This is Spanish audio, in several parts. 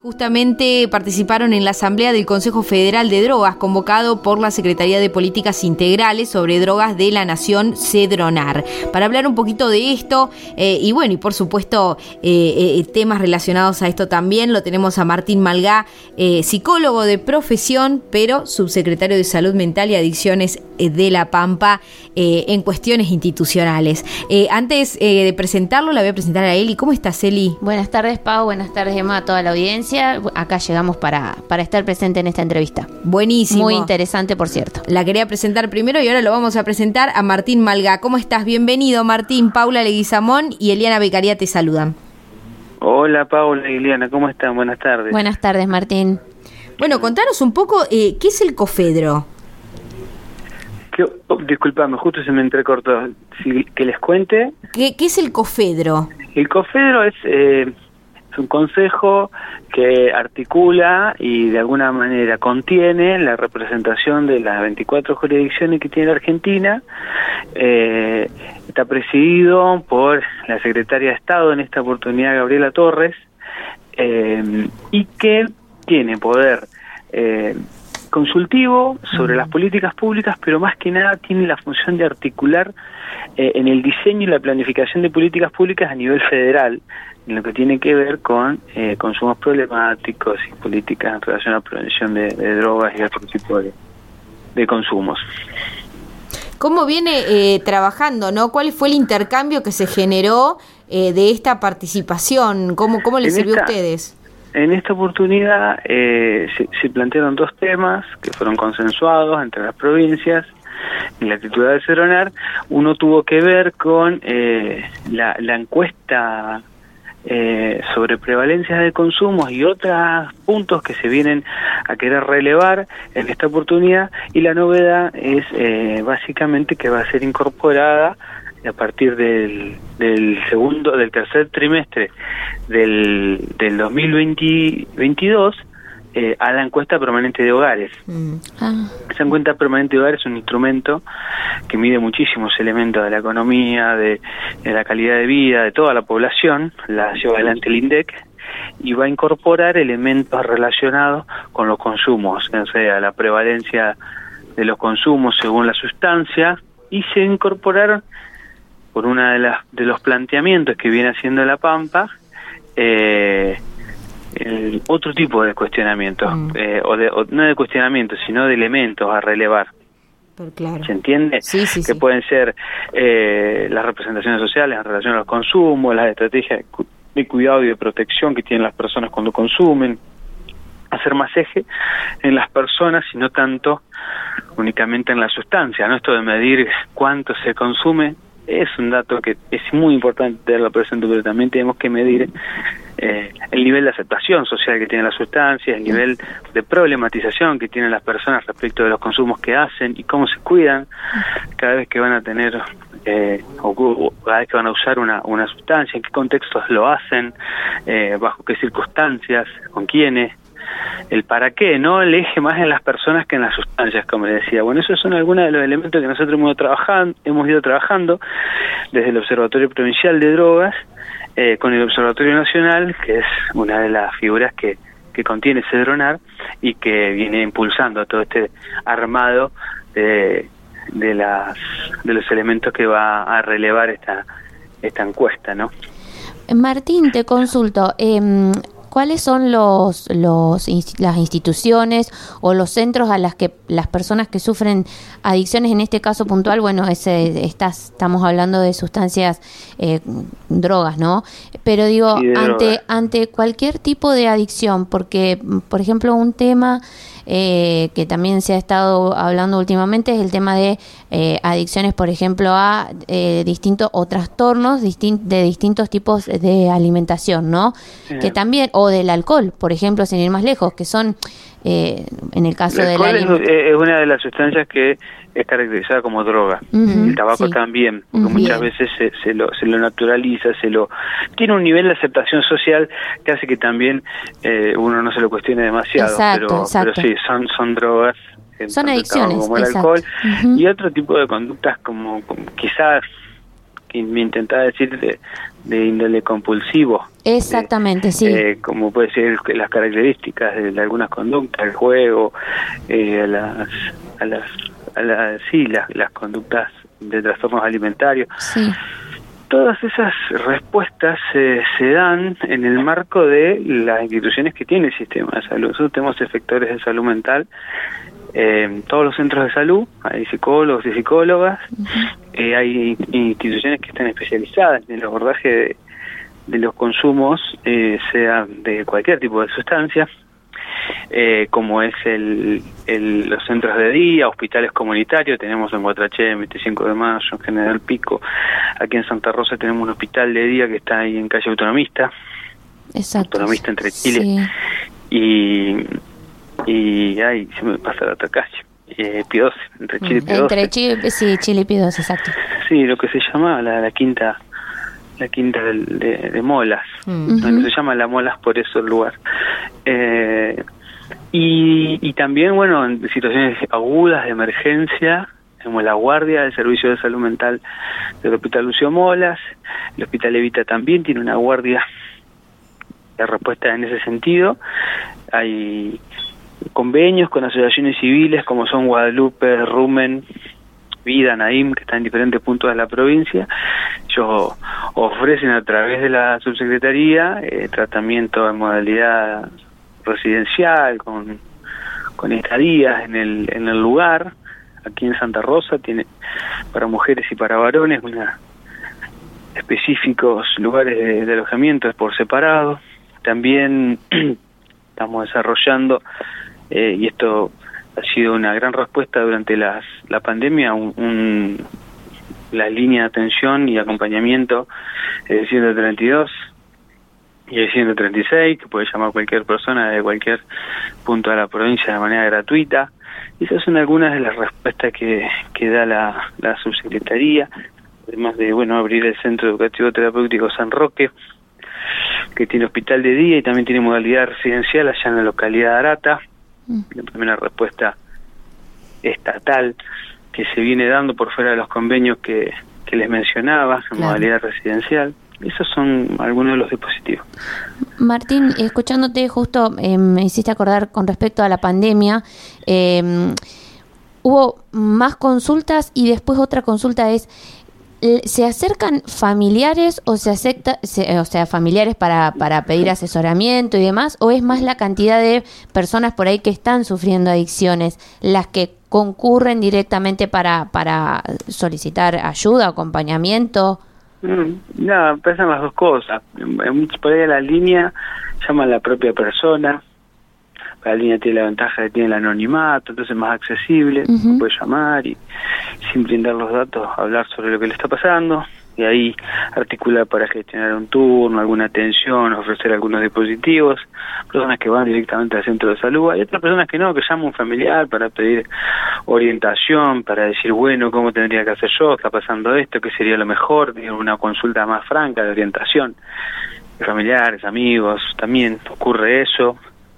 Justamente participaron en la Asamblea del Consejo Federal de Drogas, convocado por la Secretaría de Políticas Integrales sobre Drogas de la Nación, Sedronar. Para hablar un poquito de esto, y por supuesto temas relacionados a esto también, lo tenemos a Martín Malgá, psicólogo de profesión, pero subsecretario de Salud Mental y Adicciones de La Pampa, en cuestiones institucionales. Antes de presentarlo, la voy a presentar a Eli. ¿Cómo estás, Eli? Buenas tardes, Pau. Buenas tardes, Emma, a toda la audiencia. Acá llegamos para estar presente en esta entrevista. Buenísimo. Muy interesante, por cierto. La quería presentar primero y ahora lo vamos a presentar a Martín Malgá. ¿Cómo estás? Bienvenido, Martín. Paula Leguizamón y Eliana Beccaria te saludan. Hola, Paula y Eliana. ¿Cómo están? Buenas tardes. Buenas tardes, Martín. Bueno, contanos un poco, ¿qué es el COFEDRO? Disculpame, justo se me entrecortó. Que les cuente. ¿Qué es el COFEDRO? El COFEDRO es un consejo que articula y de alguna manera contiene la representación de las 24 jurisdicciones que tiene la Argentina. Está presidido por la secretaria de Estado, en esta oportunidad Gabriela Torres, y que tiene poder consultivo sobre las políticas públicas, pero más que nada tiene la función de articular en el diseño y la planificación de políticas públicas a nivel federal, en lo que tiene que ver con consumos problemáticos y políticas en relación a la prevención de drogas y otro tipo de consumos. ¿Cómo viene trabajando, no? ¿Cuál fue el intercambio que se generó de esta participación? ¿Cómo les sirvió a ustedes? En esta oportunidad se plantearon dos temas que fueron consensuados entre las provincias en la titular de Sedronar. Uno tuvo que ver con la encuesta sobre prevalencias de consumos y otros puntos que se vienen a querer relevar en esta oportunidad, y la novedad es básicamente que va a ser incorporada a partir del tercer trimestre del 2022 a la encuesta permanente de hogares. Esa encuesta permanente de hogares es un instrumento que mide muchísimos elementos de la economía, de la calidad de vida de toda la población. La lleva adelante el INDEC y va a incorporar elementos relacionados con los consumos, o sea, la prevalencia de los consumos según la sustancia, y se incorporaron por una de los planteamientos que viene haciendo La Pampa, otro tipo de cuestionamientos, no de cuestionamientos, sino de elementos a relevar. Claro. ¿Se entiende? Sí. Que pueden ser las representaciones sociales en relación a los consumos, las estrategias de cuidado y de protección que tienen las personas cuando consumen, hacer más eje en las personas y no tanto únicamente en la sustancia, ¿no? Esto de medir cuánto se consume es un dato que es muy importante tenerlo presente, pero también tenemos que medir el nivel de aceptación social que tienen las sustancias, el nivel de problematización que tienen las personas respecto de los consumos que hacen y cómo se cuidan cada vez que van a tener o cada vez que van a usar una sustancia, en qué contextos lo hacen, bajo qué circunstancias, con quiénes, el para qué, ¿no? El eje más en las personas que en las sustancias, como les decía. Bueno, esos son algunos de los elementos que nosotros hemos ido trabajando desde el Observatorio Provincial de Drogas, con el Observatorio Nacional, que es una de las figuras que contiene Sedronar y que viene impulsando todo este armado de los elementos que va a relevar esta encuesta, ¿no? Martín, te consulto, ¿cuáles son las instituciones o los centros a las que las personas que sufren adicciones, en este caso puntual, estamos hablando de sustancias, drogas, ¿no? Pero digo, ante cualquier tipo de adicción, porque, por ejemplo, un tema que también se ha estado hablando últimamente es el tema de adicciones, por ejemplo, a distintos o trastornos de distintos tipos de alimentación, ¿no? Que también, o del alcohol, por ejemplo, sin ir más lejos, que son, en el caso del alcohol es una de las sustancias que es caracterizada como droga. El tabaco también, porque muchas veces se lo naturaliza, tiene un nivel de aceptación social que hace que también uno no se lo cuestione demasiado. Exacto. Pero sí, son drogas, son adicciones, como el alcohol y otro tipo de conductas como quizás, que me intentaba decir, de índole compulsivo. Exactamente, sí. Como puede ser las características de algunas conductas, el juego, las conductas de trastornos alimentarios. Sí. Todas esas respuestas se dan en el marco de las instituciones que tiene el sistema de salud. Nosotros tenemos efectores de salud mental en todos los centros de salud, hay psicólogos y psicólogas, hay instituciones que están especializadas en el abordaje de los consumos, sea de cualquier tipo de sustancia, como es los centros de día, hospitales comunitarios. Tenemos en Guatraché, 25 de Mayo, en General Pico. Aquí en Santa Rosa tenemos un hospital de día que está ahí en calle Autonomista. Exacto. Autonomista entre Chile y ahí se me pasa la otra calle, Pío XII, entre Chile y Pío XII. Chile y Pío XII, exacto. Sí, lo que se llama la quinta de Molas. Bueno, se llama La Molas por eso el lugar. Y también, bueno, en situaciones agudas de emergencia, como la guardia del Servicio de Salud Mental del Hospital Lucio Molas. El Hospital Evita también tiene una guardia de respuesta en ese sentido. Hay convenios con asociaciones civiles como son Guadalupe, Rumen, Vida, Naim, que están en diferentes puntos de la provincia. Ellos ofrecen a través de la subsecretaría tratamiento en modalidad residencial, con estadías en el lugar. Aquí en Santa Rosa tiene para mujeres y para varones específicos lugares de alojamiento por separado. También estamos desarrollando, y esto ha sido una gran respuesta durante la pandemia, la línea de atención y acompañamiento del 132 y el 136, que puede llamar cualquier persona de cualquier punto de la provincia de manera gratuita. Esas son algunas de las respuestas que da la subsecretaría, además de abrir el Centro Educativo Terapéutico San Roque, que tiene hospital de día y también tiene modalidad residencial allá en la localidad de Arata. La primera respuesta estatal que se viene dando por fuera de los convenios que les mencionaba, en modalidad residencial. Esos son algunos de los dispositivos. Martín, escuchándote justo me hiciste acordar con respecto a la pandemia, hubo más consultas y después otra consulta es, ¿se acercan familiares o familiares para pedir asesoramiento y demás, o es más la cantidad de personas por ahí que están sufriendo adicciones las que concurren directamente para solicitar ayuda, acompañamiento? No, pasan las dos cosas. Por ahí a la línea llama a la propia persona. La línea tiene la ventaja de que tiene el anonimato, entonces es más accesible, puede llamar y sin brindar los datos hablar sobre lo que le está pasando, y ahí articular para gestionar un turno, alguna atención, ofrecer algunos dispositivos. Personas que van directamente al centro de salud, hay otras personas que no, que llaman a un familiar para pedir orientación, para decir, ¿cómo tendría que hacer yo? ¿Está pasando esto? ¿Qué sería lo mejor? Una consulta más franca de orientación. Familiares, amigos, también ocurre eso.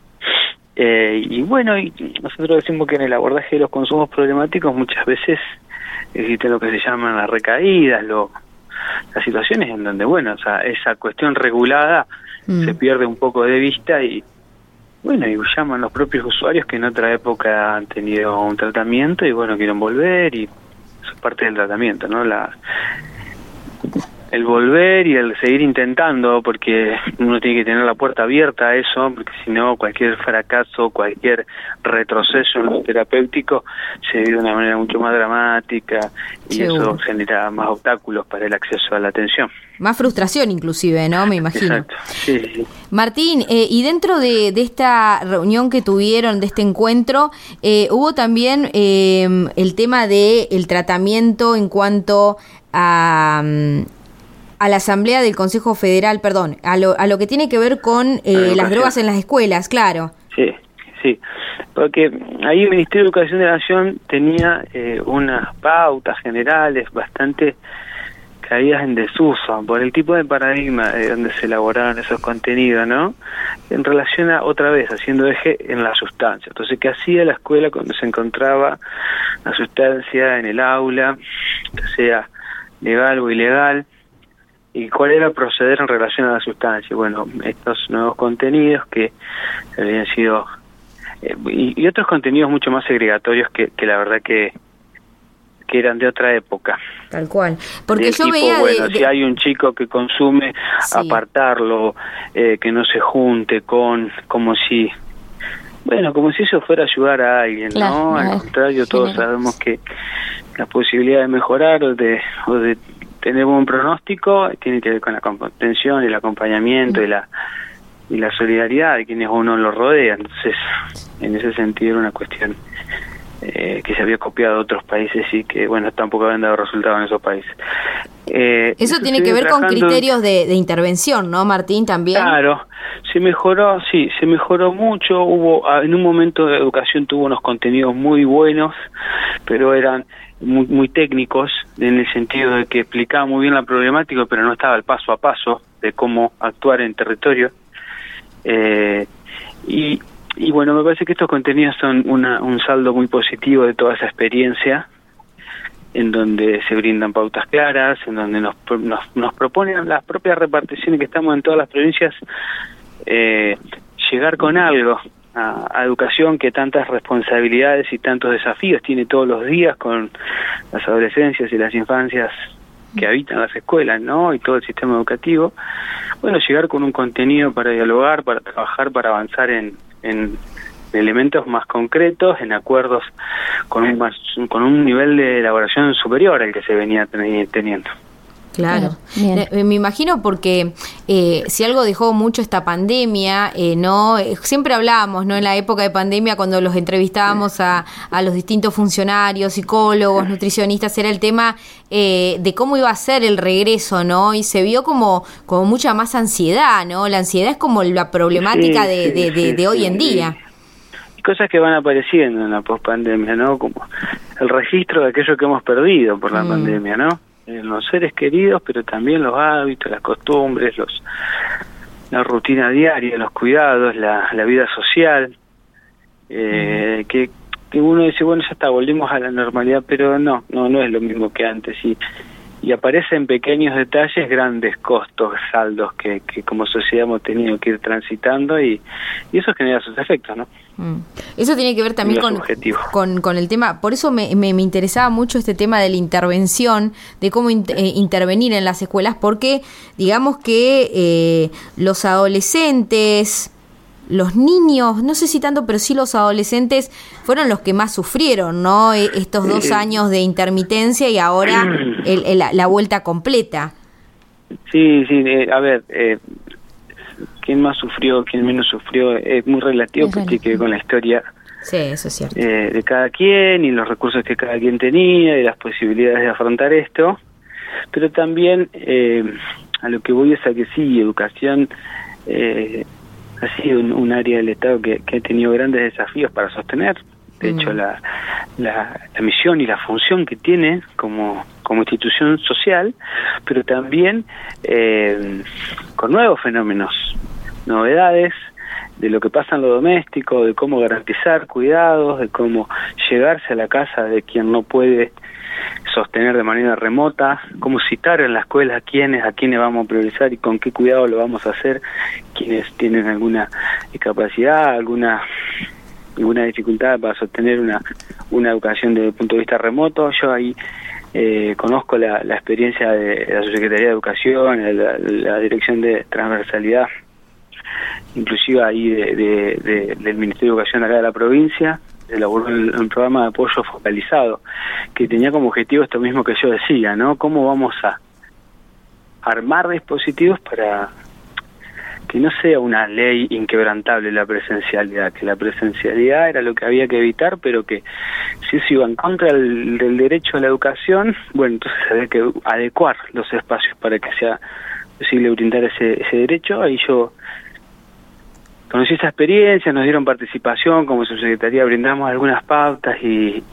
Y nosotros decimos que en el abordaje de los consumos problemáticos muchas veces existe lo que se llaman las recaídas, las situaciones en donde, esa cuestión regulada se pierde un poco de vista y llaman los propios usuarios que en otra época han tenido un tratamiento y quieren volver, y eso es parte del tratamiento, ¿no? El volver y el seguir intentando, porque uno tiene que tener la puerta abierta a eso, porque si no, cualquier fracaso, cualquier retroceso en lo terapéutico se vive de una manera mucho más dramática y eso genera más obstáculos para el acceso a la atención. Más frustración inclusive, ¿no? Me imagino. Exacto, sí. Martín, y dentro de esta reunión que tuvieron, de este encuentro, hubo también el tema del tratamiento en cuanto a la Asamblea del Consejo Federal, a lo que tiene que ver con las drogas en las escuelas, claro. Sí, porque ahí el Ministerio de Educación de la Nación tenía unas pautas generales bastante caídas en desuso por el tipo de paradigma de donde se elaboraron esos contenidos, ¿no? En relación a, otra vez, haciendo eje en la sustancia. Entonces, ¿qué hacía la escuela cuando se encontraba la sustancia en el aula, que sea legal o ilegal? y cuál era el proceder en relación a la sustancia. Bueno, estos nuevos contenidos que habían sido y otros contenidos mucho más segregatorios que la verdad que eran de otra época. Tal cual. Porque yo tipo, veía bueno, si hay un chico que consume, sí, apartarlo, que no se junte con, como si eso fuera ayudar a alguien, claro, ¿no? Al contrario, todos sabemos que la posibilidad de mejorar o de tener buen pronóstico tiene que ver con la contención, el acompañamiento y la solidaridad de quienes uno lo rodea. Entonces, en ese sentido era una cuestión que se había copiado de otros países y que, bueno, tampoco habían dado resultados en esos países. Eso tiene que ver con criterios de intervención, ¿no, Martín, también? Claro, se mejoró mucho. En un momento de educación tuvo unos contenidos muy buenos, pero eran muy técnicos, en el sentido de que explicaba muy bien la problemática, pero no estaba el paso a paso de cómo actuar en territorio. Y bueno, me parece que estos contenidos son un saldo muy positivo de toda esa experiencia, en donde se brindan pautas claras, en donde nos proponen las propias reparticiones que estamos en todas las provincias, llegar con algo a educación que tantas responsabilidades y tantos desafíos tiene todos los días con las adolescencias y las infancias que habitan las escuelas, ¿no? Y todo el sistema educativo. Bueno, llegar con un contenido para dialogar, para trabajar, para avanzar en elementos más concretos, en acuerdos con un nivel de elaboración superior al que se venía teniendo. Claro, me imagino porque si algo dejó mucho esta pandemia, no siempre hablábamos, ¿no? En la época de pandemia, cuando los entrevistábamos a los distintos funcionarios, psicólogos, nutricionistas, era el tema de cómo iba a ser el regreso, ¿no? Y se vio como mucha más ansiedad, ¿no? La ansiedad es como la problemática de hoy en día. Y cosas que van apareciendo en la pospandemia, ¿no? Como el registro de aquello que hemos perdido por la pandemia, ¿no? Los seres queridos, pero también los hábitos, las costumbres, la rutina diaria, los cuidados, la vida social, que uno dice, bueno, ya está, volvimos a la normalidad, pero no es lo mismo que antes, y aparecen pequeños detalles, grandes costos, saldos que como sociedad hemos tenido que ir transitando, y eso genera sus efectos, ¿no? Eso tiene que ver también con el tema, por eso me interesaba mucho este tema de la intervención, de cómo intervenir en las escuelas, porque digamos que los adolescentes, los niños, no sé si tanto, pero sí los adolescentes fueron los que más sufrieron, ¿no? Estos 2 años de intermitencia y ahora la vuelta completa. Sí, a ver, quién más sufrió, quién menos sufrió, es muy relativo porque tiene que ver con la historia, sí, eso es cierto, de cada quien y los recursos que cada quien tenía y las posibilidades de afrontar esto, pero también a lo que voy es a que sí, educación ha sido un área del Estado que ha tenido grandes desafíos para sostener. De hecho, la misión y la función que tiene como institución social, pero también con nuevos fenómenos, novedades de lo que pasa en lo doméstico, de cómo garantizar cuidados, de cómo llegarse a la casa de quien no puede sostener de manera remota, cómo citar en la escuela a quienes vamos a priorizar y con qué cuidado lo vamos a hacer, quienes tienen alguna discapacidad, alguna dificultad para sostener una educación desde el punto de vista remoto. Yo ahí conozco la experiencia de la Subsecretaría de Educación, la Dirección de Transversalidad, inclusive ahí del Ministerio de Educación acá de la provincia. Elaboró un programa de apoyo focalizado que tenía como objetivo esto mismo que yo decía, ¿no? Cómo vamos a armar dispositivos para que no sea una ley inquebrantable la presencialidad, que la presencialidad era lo que había que evitar, pero que si se iba en contra del derecho a la educación, bueno, entonces había que adecuar los espacios para que sea posible brindar ese derecho. Ahí yo conocí esa experiencia, nos dieron participación, como subsecretaría brindamos algunas pautas y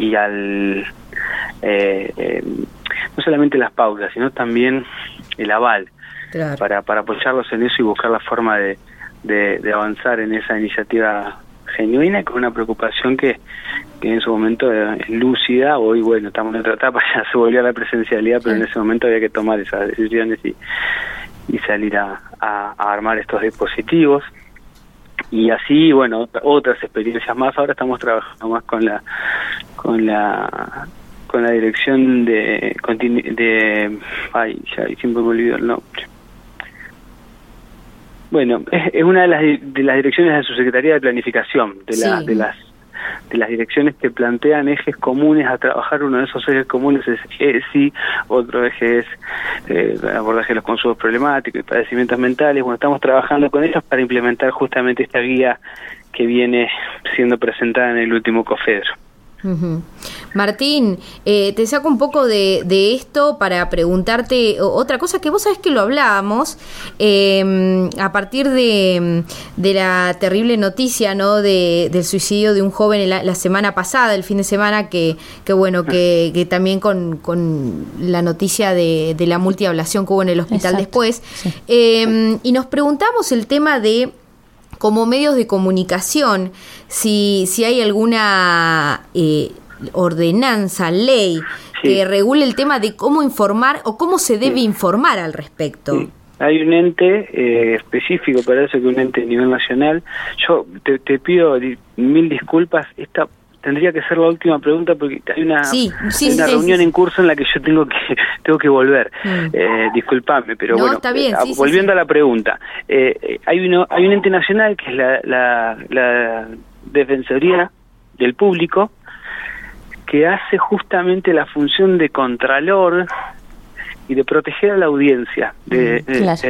no solamente las pautas, sino también el aval, claro, para apoyarlos en eso y buscar la forma de avanzar en esa iniciativa genuina, con una preocupación que en su momento es lúcida. Hoy, bueno, estamos en otra etapa, ya se volvió a la presencialidad, pero en ese momento había que tomar esas decisiones y salir a armar estos dispositivos. Y así, bueno, otras experiencias más. Ahora estamos trabajando más con la dirección de ay, ya siempre me olvido el nombre. Bueno, es una de las direcciones de su Secretaría de Planificación, de las direcciones que plantean ejes comunes a trabajar. Uno de esos ejes comunes es ESI, otro eje es abordaje de los consumos problemáticos y padecimientos mentales. Bueno, estamos trabajando con ellos para implementar justamente esta guía que viene siendo presentada en el último COFEDRO. Uh-huh. Martín, te saco un poco de esto para preguntarte otra cosa que vos sabés que lo hablábamos a partir de la terrible noticia, ¿no? del suicidio de un joven la semana pasada, el fin de semana, que bueno, que también con la noticia de la multiablación que hubo en el hospital. Exacto. Después. Sí. Y nos preguntamos el tema de, como medios de comunicación, si hay alguna ordenanza, ley, sí, que regule el tema de cómo informar o cómo se debe informar al respecto. Sí. Hay un ente específico para eso, que un ente a nivel nacional. Yo te pido 1000 disculpas. Esta tendría que ser la última pregunta porque hay una reunión en curso en la que yo tengo que volver. Disculpame, pero no, bueno, está bien, volviendo a la pregunta. Hay un ente nacional que es la Defensoría del Público, que hace justamente la función de contralor y de proteger a la audiencia de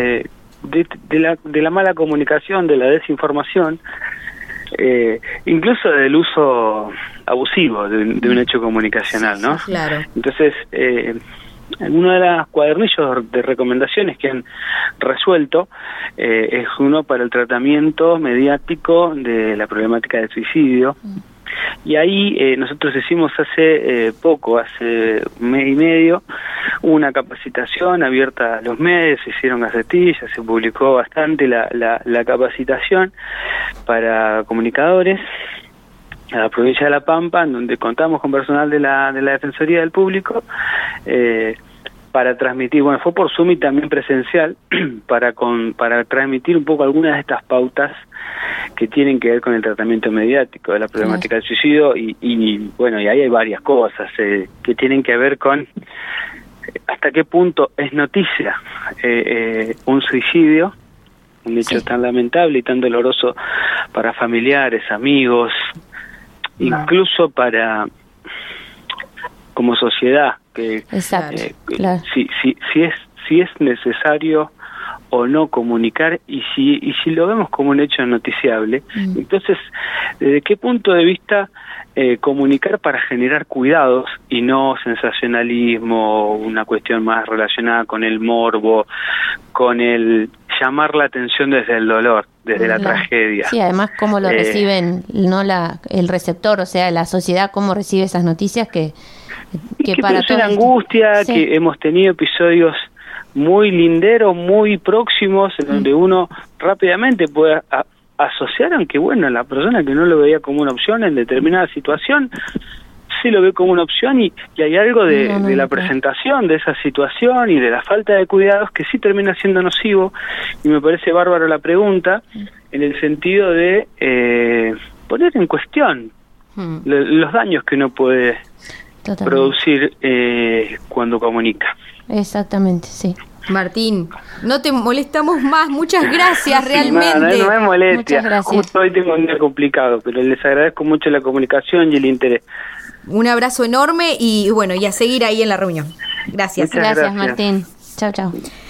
la mala comunicación, de la desinformación, incluso del uso abusivo de un hecho comunicacional, ¿no? Claro. Entonces, uno de los cuadernillos de recomendaciones que han resuelto es uno para el tratamiento mediático de la problemática del suicidio. Y ahí nosotros hicimos hace un mes y medio, una capacitación abierta a los medios, se hicieron gacetillas, se publicó bastante la capacitación para comunicadores a la provincia de La Pampa, en donde contamos con personal de la Defensoría del Público, para transmitir, bueno, fue por Zoom y también presencial, para transmitir un poco algunas de estas pautas que tienen que ver con el tratamiento mediático de la problemática del suicidio y bueno, y ahí hay varias cosas que tienen que ver con hasta qué punto es noticia un suicidio, un hecho tan lamentable y tan doloroso para familiares, amigos, incluso para como sociedad, que si es necesario o no comunicar, y si lo vemos como un hecho noticiable, entonces, ¿desde qué punto de vista comunicar para generar cuidados y no sensacionalismo, una cuestión más relacionada con el morbo, con el llamar la atención desde el dolor, desde la tragedia? Sí, además cómo lo reciben, no el receptor, o sea, la sociedad, cómo recibe esas noticias que para todos. Angustia, que hemos tenido episodios muy linderos, muy próximos, en donde uno rápidamente puede asociar, aunque bueno, la persona que no lo veía como una opción en determinada situación, sí lo ve como una opción, y hay algo de la presentación de esa situación y de la falta de cuidados que sí termina siendo nocivo, y me parece bárbaro la pregunta, en el sentido de poner en cuestión los daños que uno puede producir cuando comunica. Exactamente, sí. Martín, no te molestamos más, muchas gracias, realmente. No me molestia, justo hoy tengo un día complicado, pero les agradezco mucho la comunicación y el interés. Un abrazo enorme y bueno, y a seguir ahí en la reunión. Gracias. Gracias, Martín. Chao, chao.